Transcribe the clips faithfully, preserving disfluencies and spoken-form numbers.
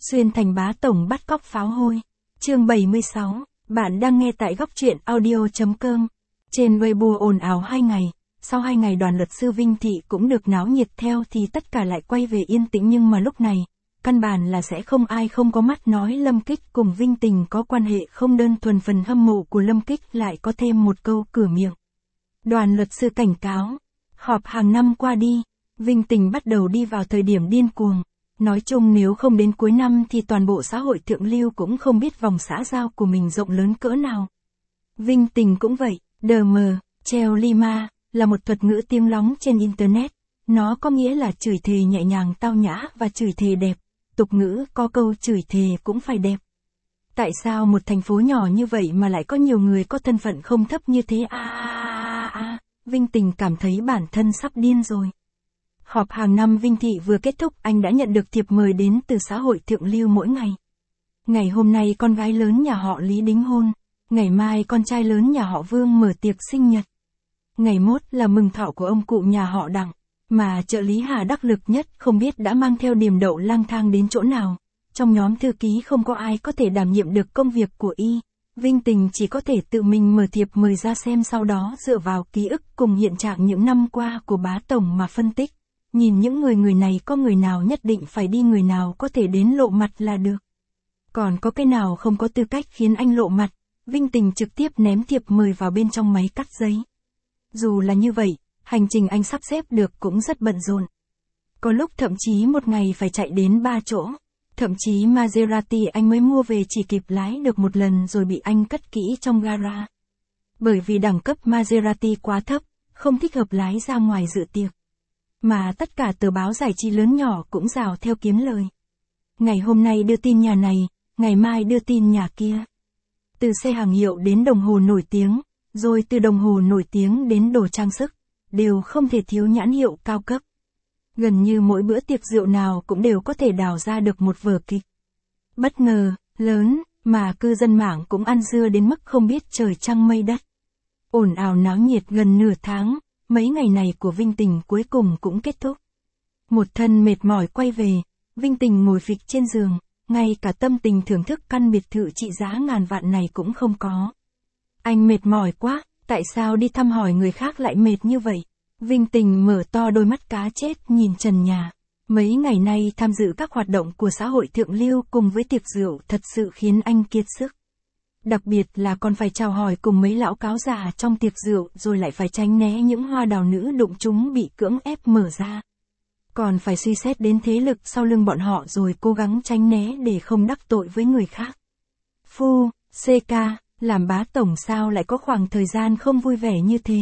Xuyên thành bá tổng bắt cóc pháo hôi. Chương bảy mươi sáu, bạn đang nghe tại góc truyện audio.com. Trên Weibo ồn ào hai ngày, sau hai ngày đoàn luật sư Vinh Thị cũng được náo nhiệt theo thì tất cả lại quay về yên tĩnh, nhưng mà lúc này, căn bản là sẽ không ai không có mắt nói Lâm Kích cùng Vinh Tình có quan hệ không đơn thuần. Phần hâm mộ của Lâm Kích lại có thêm một câu cửa miệng. Đoàn luật sư cảnh cáo, họp hàng năm qua đi, Vinh Tình bắt đầu đi vào thời điểm điên cuồng. Nói chung nếu không đến cuối năm thì toàn bộ xã hội thượng lưu cũng không biết vòng xã giao của mình rộng lớn cỡ nào. Vinh Tình cũng vậy, đờ mờ, treo lima, là một thuật ngữ tiếng lóng trên Internet. Nó có nghĩa là chửi thề nhẹ nhàng tao nhã và chửi thề đẹp. Tục ngữ có câu chửi thề cũng phải đẹp. Tại sao một thành phố nhỏ như vậy mà lại có nhiều người có thân phận không thấp như thế? À, à, à, à. Vinh Tình cảm thấy bản thân sắp điên rồi. Họp hàng năm Vinh Thị vừa kết thúc, anh đã nhận được thiệp mời đến từ xã hội thượng lưu mỗi ngày. Ngày hôm nay con gái lớn nhà họ Lý đính hôn, ngày mai con trai lớn nhà họ Vương mở tiệc sinh nhật. Ngày mốt là mừng thọ của ông cụ nhà họ Đặng, mà trợ lý Hà đắc lực nhất không biết đã mang theo điềm đậu lang thang đến chỗ nào. Trong nhóm thư ký không có ai có thể đảm nhiệm được công việc của y. Vinh Tình chỉ có thể tự mình mở thiệp mời ra xem, sau đó dựa vào ký ức cùng hiện trạng những năm qua của bá tổng mà phân tích. Nhìn những người người này có người nào nhất định phải đi, người nào có thể đến lộ mặt là được. Còn có cái nào không có tư cách khiến anh lộ mặt, Vinh Tình trực tiếp ném thiệp mời vào bên trong máy cắt giấy. Dù là như vậy, hành trình anh sắp xếp được cũng rất bận rộn. Có lúc thậm chí một ngày phải chạy đến ba chỗ. Thậm chí Maserati anh mới mua về chỉ kịp lái được một lần rồi bị anh cất kỹ trong gara. Bởi vì đẳng cấp Maserati quá thấp, không thích hợp lái ra ngoài dự tiệc. Mà tất cả tờ báo giải trí lớn nhỏ cũng rào theo kiếm lời. Ngày hôm nay đưa tin nhà này, ngày mai đưa tin nhà kia. Từ xe hàng hiệu đến đồng hồ nổi tiếng, rồi từ đồng hồ nổi tiếng đến đồ trang sức, đều không thể thiếu nhãn hiệu cao cấp. Gần như mỗi bữa tiệc rượu nào cũng đều có thể đào ra được một vở kịch. Bất ngờ, lớn, mà cư dân mạng cũng ăn dưa đến mức không biết trời trăng mây đất. Ồn ào náo nhiệt gần nửa tháng, mấy ngày này của Vinh Tình cuối cùng cũng kết thúc. Một thân mệt mỏi quay về, Vinh Tình ngồi phịch trên giường, ngay cả tâm tình thưởng thức căn biệt thự trị giá ngàn vạn này cũng không có. Anh mệt mỏi quá, tại sao đi thăm hỏi người khác lại mệt như vậy? Vinh Tình mở to đôi mắt cá chết nhìn trần nhà. Mấy ngày nay tham dự các hoạt động của xã hội thượng lưu cùng với tiệc rượu thật sự khiến anh kiệt sức. Đặc biệt là còn phải chào hỏi cùng mấy lão cáo già trong tiệc rượu, rồi lại phải tránh né những hoa đào nữ đụng chúng bị cưỡng ép mở ra. Còn phải suy xét đến thế lực sau lưng bọn họ rồi cố gắng tránh né để không đắc tội với người khác. Phu, xê ca, làm bá tổng sao lại có khoảng thời gian không vui vẻ như thế?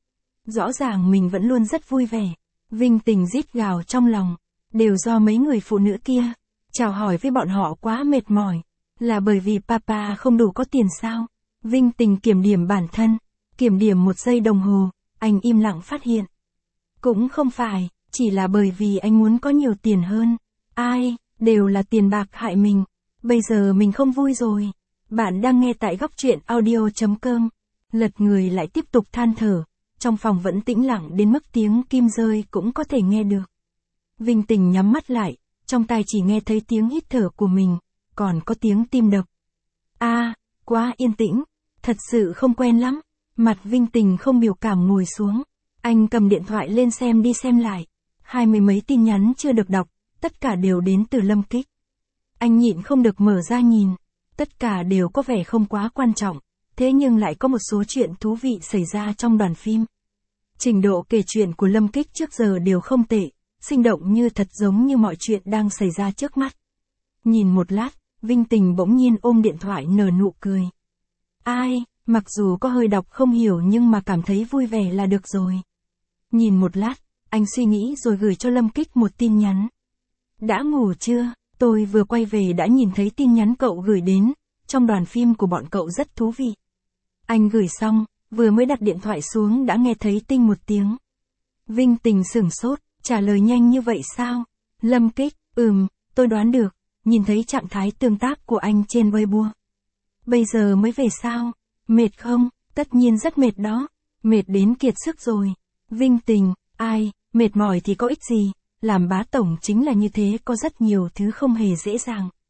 Rõ ràng mình vẫn luôn rất vui vẻ. Vinh Tình rít gào trong lòng. Đều do mấy người phụ nữ kia. Chào hỏi với bọn họ quá mệt mỏi. Là bởi vì papa không đủ có tiền sao? Vinh Tình kiểm điểm bản thân. Kiểm điểm một giây đồng hồ, anh im lặng phát hiện. Cũng không phải, chỉ là bởi vì anh muốn có nhiều tiền hơn. Ai, đều là tiền bạc hại mình. Bây giờ mình không vui rồi. Bạn đang nghe tại góc truyện audio.com. Lật người lại tiếp tục than thở. Trong phòng vẫn tĩnh lặng đến mức tiếng kim rơi cũng có thể nghe được. Vinh Tình nhắm mắt lại, trong tai chỉ nghe thấy tiếng hít thở của mình, còn có tiếng tim đập. A, à, quá yên tĩnh, thật sự không quen lắm. Mặt Vinh Tình không biểu cảm ngồi xuống. Anh cầm điện thoại lên xem đi xem lại. Hai mươi mấy tin nhắn chưa được đọc, tất cả đều đến từ Lâm Kích. Anh nhịn không được mở ra nhìn. Tất cả đều có vẻ không quá quan trọng, thế nhưng lại có một số chuyện thú vị xảy ra trong đoàn phim. Trình độ kể chuyện của Lâm Kích trước giờ đều không tệ, sinh động như thật, giống như mọi chuyện đang xảy ra trước mắt. Nhìn một lát, Vinh Tình bỗng nhiên ôm điện thoại nở nụ cười. Ai, mặc dù có hơi đọc không hiểu nhưng mà cảm thấy vui vẻ là được rồi. Nhìn một lát, anh suy nghĩ rồi gửi cho Lâm Kích một tin nhắn. Đã ngủ chưa? Tôi vừa quay về đã nhìn thấy tin nhắn cậu gửi đến, trong đoàn phim của bọn cậu rất thú vị. Anh gửi xong, vừa mới đặt điện thoại xuống đã nghe thấy tinh một tiếng. Vinh Tình sửng sốt, trả lời nhanh như vậy sao? Lâm Kích, ừm, tôi đoán được, nhìn thấy trạng thái tương tác của anh trên Weibo. Bây giờ mới về sao? Mệt không? Tất nhiên rất mệt đó, mệt đến kiệt sức rồi. Vinh Tình, ai, mệt mỏi thì có ích gì, làm bá tổng chính là như thế, có rất nhiều thứ không hề dễ dàng.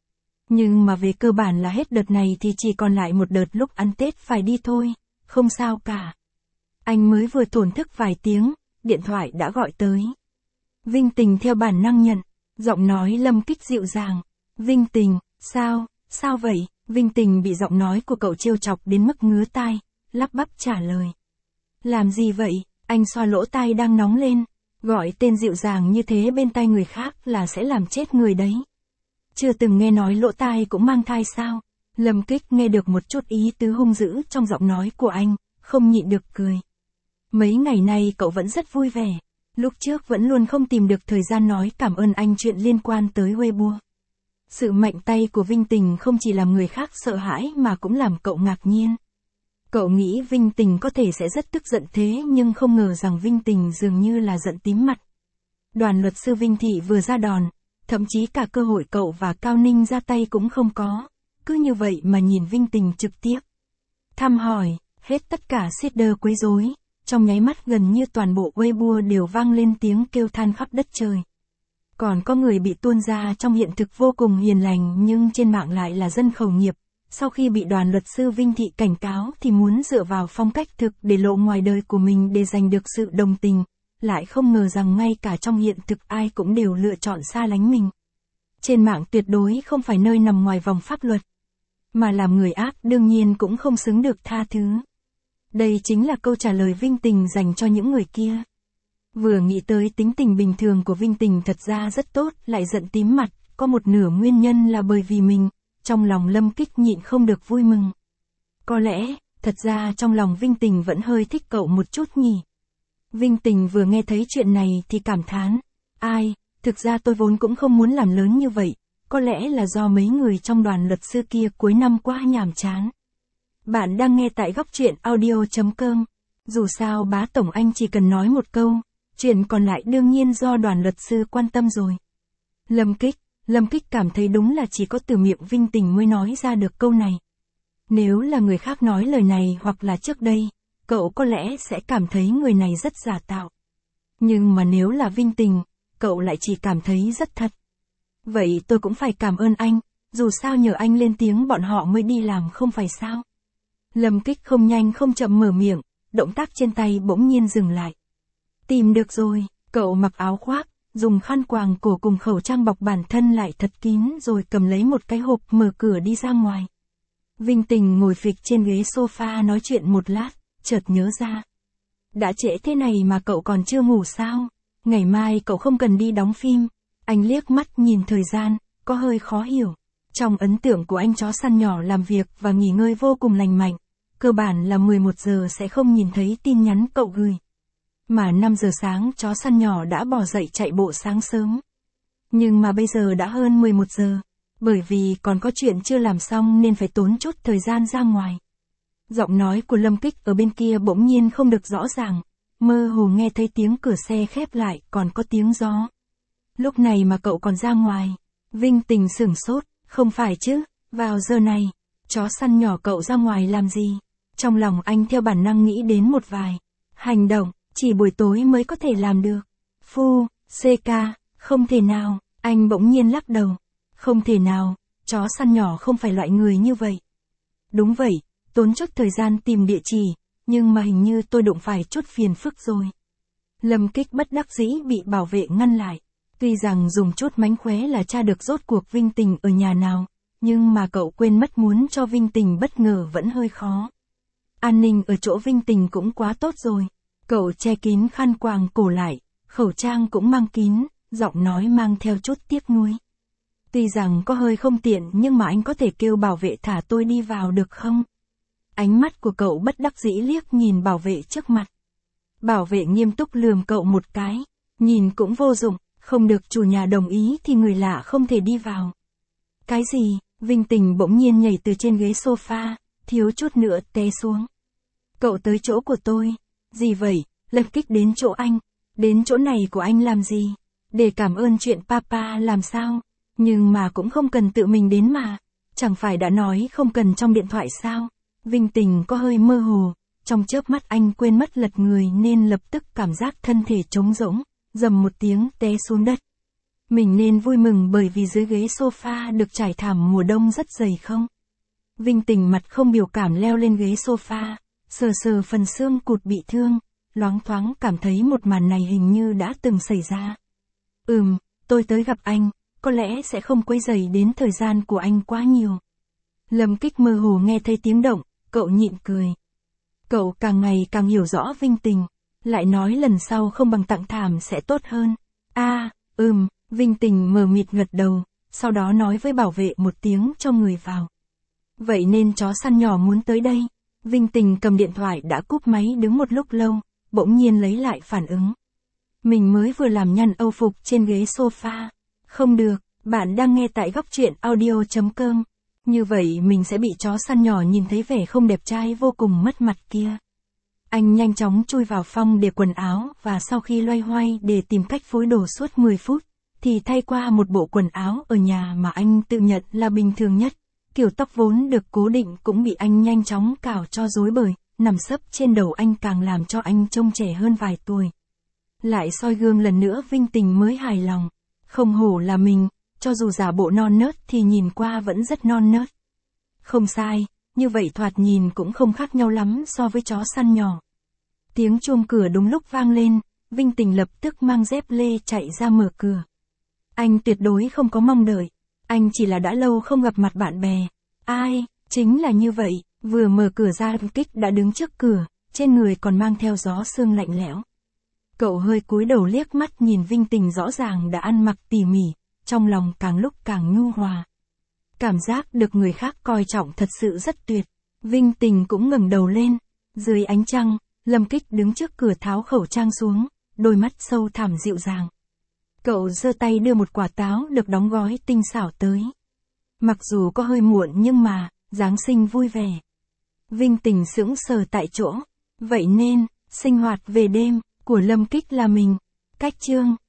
Nhưng mà về cơ bản là hết đợt này thì chỉ còn lại một đợt lúc ăn Tết phải đi thôi, không sao cả. Anh mới vừa thổn thức vài tiếng, điện thoại đã gọi tới. Vinh Tình theo bản năng nhận, giọng nói Lâm Kích dịu dàng. Vinh Tình, sao, sao vậy? Vinh Tình bị giọng nói của cậu trêu chọc đến mức ngứa tai, lắp bắp trả lời. Làm gì vậy? Anh xoa lỗ tai đang nóng lên, gọi tên dịu dàng như thế bên tai người khác là sẽ làm chết người đấy. Chưa từng nghe nói lỗ tai cũng mang thai sao? Lâm Kích nghe được một chút ý tứ hung dữ trong giọng nói của anh, không nhịn được cười. Mấy ngày nay cậu vẫn rất vui vẻ, lúc trước vẫn luôn không tìm được thời gian nói cảm ơn anh chuyện liên quan tới Weibo. Sự mạnh tay của Vinh Tình không chỉ làm người khác sợ hãi mà cũng làm cậu ngạc nhiên. Cậu nghĩ Vinh Tình có thể sẽ rất tức giận thế nhưng không ngờ rằng Vinh Tình dường như là giận tím mặt. Đoàn luật sư Vinh Thị vừa ra đòn, thậm chí cả cơ hội cậu và Cao Ninh ra tay cũng không có, cứ như vậy mà nhìn Vinh Tình trực tiếp thăm hỏi, hết tất cả shader quấy rối, trong nháy mắt gần như toàn bộ Weibo đều vang lên tiếng kêu than khắp đất trời. Còn có người bị tuôn ra trong hiện thực vô cùng hiền lành nhưng trên mạng lại là dân khẩu nghiệp, sau khi bị đoàn luật sư Vinh Thị cảnh cáo thì muốn dựa vào phong cách thực để lộ ngoài đời của mình để giành được sự đồng tình, lại không ngờ rằng ngay cả trong hiện thực ai cũng đều lựa chọn xa lánh mình. Trên mạng tuyệt đối không phải nơi nằm ngoài vòng pháp luật, mà làm người ác đương nhiên cũng không xứng được tha thứ. Đây chính là câu trả lời Vinh Tình dành cho những người kia. Vừa nghĩ tới tính tình bình thường của Vinh Tình thật ra rất tốt, lại giận tím mặt, có một nửa nguyên nhân là bởi vì mình, trong lòng Lâm Kích nhịn không được vui mừng. Có lẽ, thật ra trong lòng Vinh Tình vẫn hơi thích cậu một chút nhỉ. Vinh Tình vừa nghe thấy chuyện này thì cảm thán, ai, thực ra tôi vốn cũng không muốn làm lớn như vậy, có lẽ là do mấy người trong đoàn luật sư kia cuối năm quá nhàm chán. Bạn đang nghe tại góc truyện audio chấm com. Dù sao bá tổng anh chỉ cần nói một câu, chuyện còn lại đương nhiên do đoàn luật sư quan tâm rồi. Lâm Kích, Lâm Kích cảm thấy đúng là chỉ có từ miệng Vinh Tình mới nói ra được câu này. Nếu là người khác nói lời này hoặc là trước đây, cậu có lẽ sẽ cảm thấy người này rất giả tạo. Nhưng mà nếu là Vinh Tình, cậu lại chỉ cảm thấy rất thật. Vậy tôi cũng phải cảm ơn anh, dù sao nhờ anh lên tiếng bọn họ mới đi làm không phải sao. Lâm Kích không nhanh không chậm mở miệng, động tác trên tay bỗng nhiên dừng lại. Tìm được rồi, cậu mặc áo khoác, dùng khăn quàng cổ cùng khẩu trang bọc bản thân lại thật kín rồi cầm lấy một cái hộp mở cửa đi ra ngoài. Vinh Tình ngồi phịch trên ghế sofa nói chuyện một lát, chợt nhớ ra. Đã trễ thế này mà cậu còn chưa ngủ sao? Ngày mai cậu không cần đi đóng phim. Anh liếc mắt nhìn thời gian, có hơi khó hiểu. Trong ấn tượng của anh chó săn nhỏ làm việc và nghỉ ngơi vô cùng lành mạnh. Cơ bản là mười một giờ sẽ không nhìn thấy tin nhắn cậu gửi. Mà năm giờ sáng chó săn nhỏ đã bò dậy chạy bộ sáng sớm. Nhưng mà bây giờ đã hơn mười một giờ. Bởi vì còn có chuyện chưa làm xong nên phải tốn chút thời gian ra ngoài. Giọng nói của Lâm Kích ở bên kia bỗng nhiên không được rõ ràng. Mơ hồ nghe thấy tiếng cửa xe khép lại còn có tiếng gió. Lúc này mà cậu còn ra ngoài. Vinh Tình sửng sốt, không phải chứ, vào giờ này, chó săn nhỏ cậu ra ngoài làm gì? Trong lòng anh theo bản năng nghĩ đến một vài hành động, chỉ buổi tối mới có thể làm được. Phu, xê ca, không thể nào, anh bỗng nhiên lắc đầu. Không thể nào, chó săn nhỏ không phải loại người như vậy. Đúng vậy, tốn chút thời gian tìm địa chỉ, nhưng mà hình như tôi đụng phải chút phiền phức rồi. Lâm Kích bất đắc dĩ bị bảo vệ ngăn lại. Tuy rằng dùng chút mánh khóe là tra được rốt cuộc Vinh Tình ở nhà nào, nhưng mà cậu quên mất muốn cho Vinh Tình bất ngờ vẫn hơi khó. An ninh ở chỗ Vinh Tình cũng quá tốt rồi. Cậu che kín khăn quàng cổ lại, khẩu trang cũng mang kín, giọng nói mang theo chút tiếc nuối. Tuy rằng có hơi không tiện nhưng mà anh có thể kêu bảo vệ thả tôi đi vào được không? Ánh mắt của cậu bất đắc dĩ liếc nhìn bảo vệ trước mặt. Bảo vệ nghiêm túc lườm cậu một cái, nhìn cũng vô dụng, không được chủ nhà đồng ý thì người lạ không thể đi vào. Cái gì? Vinh Tình bỗng nhiên nhảy từ trên ghế sofa, thiếu chút nữa té xuống. Cậu tới chỗ của tôi. Gì vậy? Lâm Kích đến chỗ anh. Đến chỗ này của anh làm gì? Để cảm ơn chuyện papa làm sao? Nhưng mà cũng không cần tự mình đến mà. Chẳng phải đã nói không cần trong điện thoại sao? Vinh Tình có hơi mơ hồ. Trong chớp mắt anh quên mất lật người nên lập tức cảm giác thân thể trống rỗng, dầm một tiếng té xuống đất. Mình nên vui mừng bởi vì dưới ghế sofa được trải thảm mùa đông rất dày không? Vinh Tình mặt không biểu cảm leo lên ghế sofa, sờ sờ phần xương cụt bị thương, loáng thoáng cảm thấy một màn này hình như đã từng xảy ra. Ừm, tôi tới gặp anh, có lẽ sẽ không quấy rầy đến thời gian của anh quá nhiều. Lâm Kích mơ hồ nghe thấy tiếng động, cậu nhịn cười. Cậu càng ngày càng hiểu rõ Vinh Tình, lại nói lần sau không bằng tặng thảm sẽ tốt hơn. A, à, ừm, Vinh Tình mờ mịt gật đầu, sau đó nói với bảo vệ một tiếng cho người vào. Vậy nên chó săn nhỏ muốn tới đây. Vinh Tình cầm điện thoại đã cúp máy đứng một lúc lâu, bỗng nhiên lấy lại phản ứng. Mình mới vừa làm nhăn âu phục trên ghế sofa. Không được, bạn đang nghe tại góc truyện audio.com. Như vậy mình sẽ bị chó săn nhỏ nhìn thấy vẻ không đẹp trai vô cùng mất mặt kia. Anh nhanh chóng chui vào phòng để quần áo và sau khi loay hoay để tìm cách phối đồ suốt mười phút, thì thay qua một bộ quần áo ở nhà mà anh tự nhận là bình thường nhất. Kiểu tóc vốn được cố định cũng bị anh nhanh chóng cào cho rối bời, nằm sấp trên đầu anh càng làm cho anh trông trẻ hơn vài tuổi. Lại soi gương lần nữa Vinh Tình mới hài lòng. Không hổ là mình, cho dù giả bộ non nớt thì nhìn qua vẫn rất non nớt. Không sai, như vậy thoạt nhìn cũng không khác nhau lắm so với chó săn nhỏ. Tiếng chuông cửa đúng lúc vang lên, Vinh Tình lập tức mang dép lê chạy ra mở cửa. Anh tuyệt đối không có mong đợi, anh chỉ là đã lâu không gặp mặt bạn bè. Ai, chính là như vậy, vừa mở cửa ra Kích đã đứng trước cửa, trên người còn mang theo gió sương lạnh lẽo. Cậu hơi cúi đầu liếc mắt nhìn Vinh Tình rõ ràng đã ăn mặc tỉ mỉ, trong lòng càng lúc càng nhu hòa. Cảm giác được người khác coi trọng thật sự rất tuyệt. Vinh Tình cũng ngẩng đầu lên, dưới ánh trăng, Lâm Kích đứng trước cửa tháo khẩu trang xuống, đôi mắt sâu thẳm dịu dàng. Cậu giơ tay đưa một quả táo được đóng gói tinh xảo tới. Mặc dù có hơi muộn nhưng mà, Giáng sinh vui vẻ. Vinh Tình sững sờ tại chỗ. Vậy nên, sinh hoạt về đêm, của Lâm Kích là mình. Cách chương